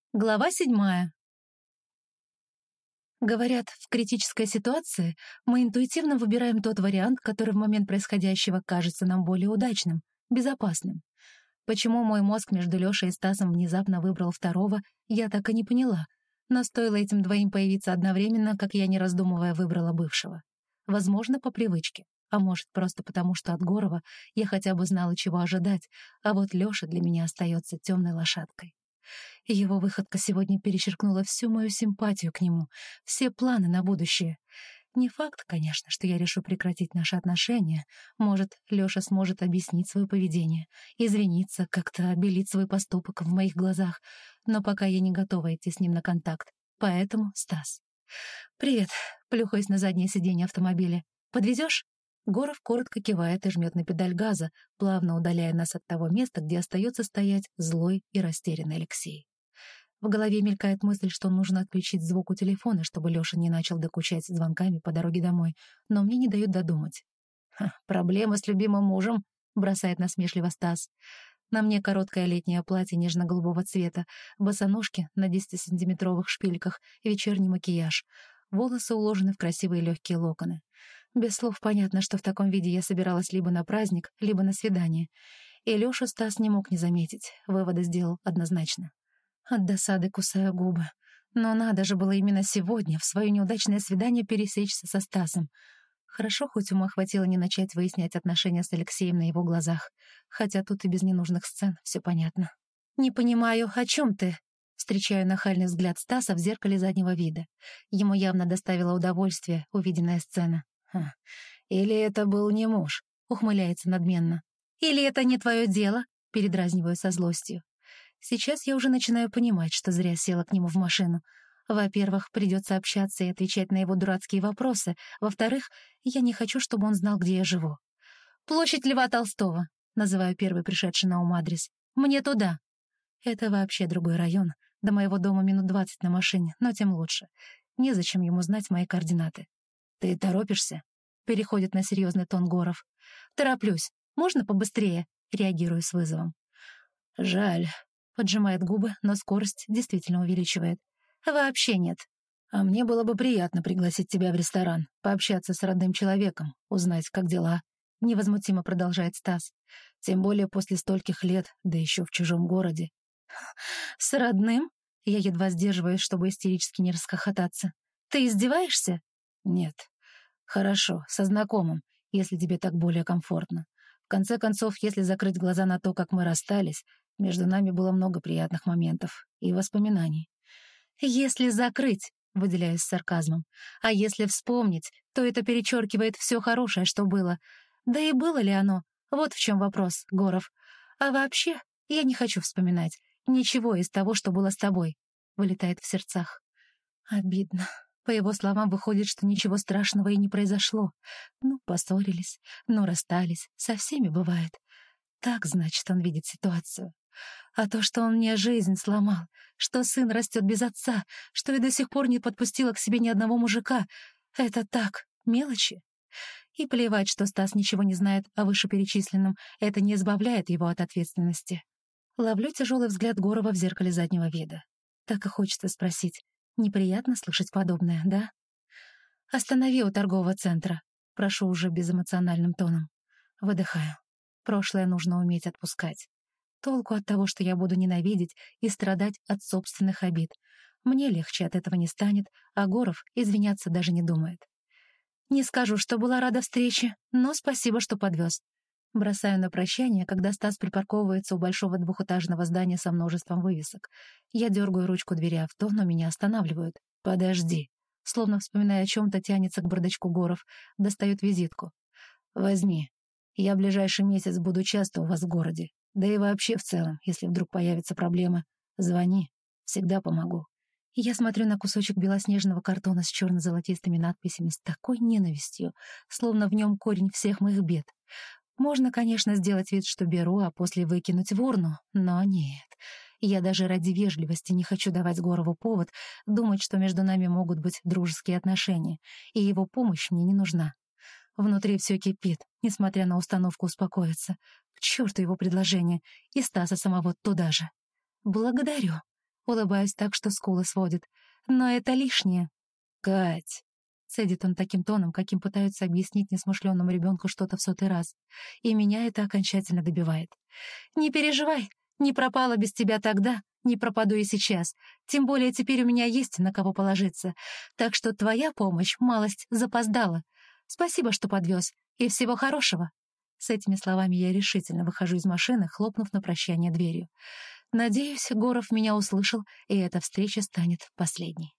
Глава 7. Говорят, в критической ситуации мы интуитивно выбираем тот вариант, который в момент происходящего кажется нам более удачным, безопасным. Почему мой мозг между Лёшей и Стасом внезапно выбрал второго, я так и не поняла. Но стоило этим двоим появиться одновременно, как я, не раздумывая, выбрала бывшего. Возможно, по привычке. А может, просто потому, что от Горова я хотя бы знала, чего ожидать, а вот Лёша для меня остается темной лошадкой. Его выходка сегодня перечеркнула всю мою симпатию к нему, все планы на будущее. Не факт, конечно, что я решу прекратить наши отношения. Может, Лёша сможет объяснить свое поведение, извиниться, как-то обелить свой поступок в моих глазах. Но пока я не готова идти с ним на контакт. Поэтому Стас. «Привет», — плюхаясь на заднее сиденье автомобиля. «Подвезёшь?» Горов коротко кивает и жмет на педаль газа, плавно удаляя нас от того места, где остается стоять злой и растерянный Алексей. В голове мелькает мысль, что нужно отключить звук у телефона, чтобы Лёша не начал докучать звонками по дороге домой, но мне не дают додумать. «Проблемы с любимым мужем», — бросает насмешливо Стас. На мне короткое летнее платье нежно-голубого цвета, босоножки на 10-сантиметровых шпильках, вечерний макияж. Волосы уложены в красивые легкие локоны. Без слов понятно, что в таком виде я собиралась либо на праздник, либо на свидание. И Лёшу Стас не мог не заметить, выводы сделал однозначно. От досады кусаю губы. Но надо же было именно сегодня, в свое неудачное свидание, пересечься со Стасом. Хорошо, хоть ума хватило не начать выяснять отношения с Алексеем на его глазах. Хотя тут и без ненужных сцен все понятно. «Не понимаю, о чем ты?» Встречаю нахальный взгляд Стаса в зеркале заднего вида. Ему явно доставило удовольствие увиденная сцена. «Или это был не муж?» — ухмыляется надменно. «Или это не твое дело?» — передразниваю со злостью. Сейчас я уже начинаю понимать, что зря села к нему в машину. Во-первых, придется общаться и отвечать на его дурацкие вопросы. Во-вторых, я не хочу, чтобы он знал, где я живу. «Площадь Льва Толстого», — называю первый пришедший на ум адрес. «Мне туда». Это вообще другой район. До моего дома минут 20 на машине, но тем лучше. Незачем ему знать мои координаты. «Ты торопишься?» — переходит на серьезный тон Горов. «Тороплюсь. Можно побыстрее?» — реагирую с вызовом. «Жаль». Поджимает губы, но скорость действительно увеличивает. «Вообще нет». «А мне было бы приятно пригласить тебя в ресторан, пообщаться с родным человеком, узнать, как дела», — невозмутимо продолжает Стас. «Тем более после стольких лет, да еще в чужом городе». «С родным?» Я едва сдерживаюсь, чтобы истерически не расхохотаться. «Ты издеваешься?» «Нет. Хорошо, со знакомым, если тебе так более комфортно. В конце концов, если закрыть глаза на то, как мы расстались, между нами было много приятных моментов и воспоминаний». «Если закрыть», — выделяюсь с сарказмом, «а если вспомнить, то это перечеркивает все хорошее, что было. Да и было ли оно? Вот в чем вопрос, Горов. А вообще, я не хочу вспоминать ничего из того, что было с тобой», — вылетает в сердцах. Обидно. По его словам, выходит, что ничего страшного и не произошло. Ну, поссорились, ну, расстались. Со всеми бывает. Так, значит, он видит ситуацию. А то, что он мне жизнь сломал, что сын растет без отца, что я до сих пор не подпустила к себе ни одного мужика, это так, мелочи. И плевать, что Стас ничего не знает о вышеперечисленном, это не избавляет его от ответственности. Ловлю тяжелый взгляд Горова в зеркале заднего вида. Так и хочется спросить, неприятно слышать подобное, да? «Останови у торгового центра», — прошу уже безэмоциональным тоном. Выдыхаю. Прошлое нужно уметь отпускать. Толку от того, что я буду ненавидеть и страдать от собственных обид. Мне легче от этого не станет, а Горов извиняться даже не думает. «Не скажу, что была рада встрече, но спасибо, что подвез». Бросаю на прощание, когда Стас припарковывается у большого двухэтажного здания со множеством вывесок. Я дергаю ручку двери авто, но меня останавливают. «Подожди». Словно вспоминая о чем-то, тянется к бардачку Горов, достает визитку. «Возьми. Я ближайший месяц буду часто у вас в городе. Да и вообще в целом, если вдруг появится проблема, звони. Всегда помогу». Я смотрю на кусочек белоснежного картона с черно-золотистыми надписями с такой ненавистью, словно в нем корень всех моих бед. Можно, конечно, сделать вид, что беру, а после выкинуть в урну, но нет. Я даже ради вежливости не хочу давать Горову повод думать, что между нами могут быть дружеские отношения, и его помощь мне не нужна. Внутри все кипит, несмотря на установку успокоиться. К черту его предложение, и Стаса самого туда же. «Благодарю». Улыбаюсь так, что скулы сводит. «Но это лишнее». «Кать!» — цедит он таким тоном, каким пытаются объяснить несмышленному ребенку что-то в 100-й раз. И меня это окончательно добивает. «Не переживай, не пропала без тебя тогда, не пропаду и сейчас. Тем более теперь у меня есть на кого положиться. Так что твоя помощь малость запоздала. Спасибо, что подвез. И всего хорошего». С этими словами я решительно выхожу из машины, хлопнув на прощание дверью. Надеюсь, Горов меня услышал, и эта встреча станет последней.